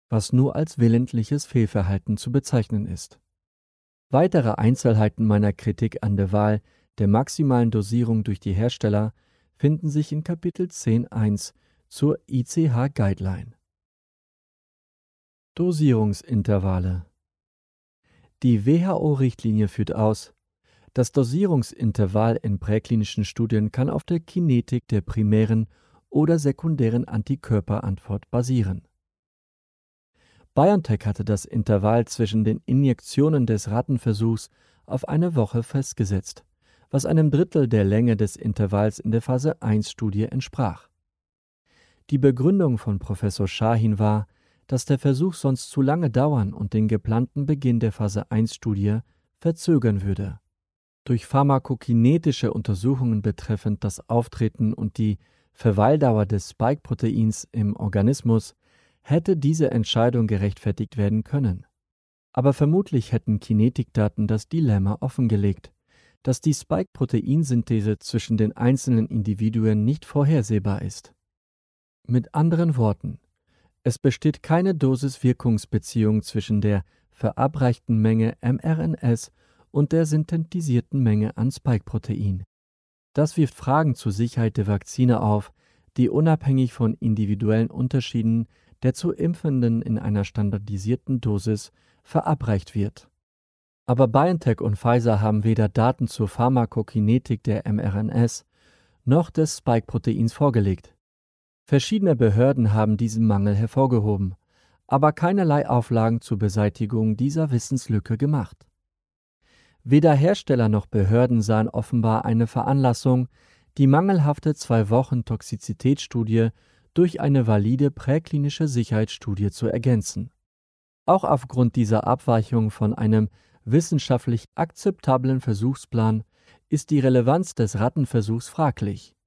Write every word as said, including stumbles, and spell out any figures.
was nur als willentliches Fehlverhalten zu bezeichnen ist. Weitere Einzelheiten meiner Kritik an der Wahl der maximalen Dosierung durch die Hersteller finden sich in Kapitel zehn Punkt eins zur I C H-Guideline. Dosierungsintervalle. Die W H O-Richtlinie führt aus, das Dosierungsintervall in präklinischen Studien kann auf der Kinetik der primären oder sekundären Antikörperantwort basieren. BioNTech hatte das Intervall zwischen den Injektionen des Rattenversuchs auf eine Woche festgesetzt, was einem Drittel der Länge des Intervalls in der Phase eins Studie entsprach. Die Begründung von Professor Shahin war, dass der Versuch sonst zu lange dauern und den geplanten Beginn der Phase eins Studie verzögern würde. Durch pharmakokinetische Untersuchungen betreffend das Auftreten und die Verweildauer des Spike-Proteins im Organismus hätte diese Entscheidung gerechtfertigt werden können. Aber vermutlich hätten Kinetikdaten das Dilemma offengelegt, dass die Spike-Proteinsynthese zwischen den einzelnen Individuen nicht vorhersehbar ist. Mit anderen Worten, es besteht keine Dosis-Wirkungsbeziehung zwischen der verabreichten Menge M R N S und der synthetisierten Menge an Spike-Protein. Das wirft Fragen zur Sicherheit der Vakzine auf, die unabhängig von individuellen Unterschieden der zu Impfenden in einer standardisierten Dosis verabreicht wird. Aber BioNTech und Pfizer haben weder Daten zur Pharmakokinetik der M R N S noch des Spike-Proteins vorgelegt. Verschiedene Behörden haben diesen Mangel hervorgehoben, aber keinerlei Auflagen zur Beseitigung dieser Wissenslücke gemacht. Weder Hersteller noch Behörden sahen offenbar eine Veranlassung, die mangelhafte Zwei-Wochen-Toxizitätsstudie durch eine valide präklinische Sicherheitsstudie zu ergänzen. Auch aufgrund dieser Abweichung von einem wissenschaftlich akzeptablen Versuchsplan ist die Relevanz des Rattenversuchs fraglich.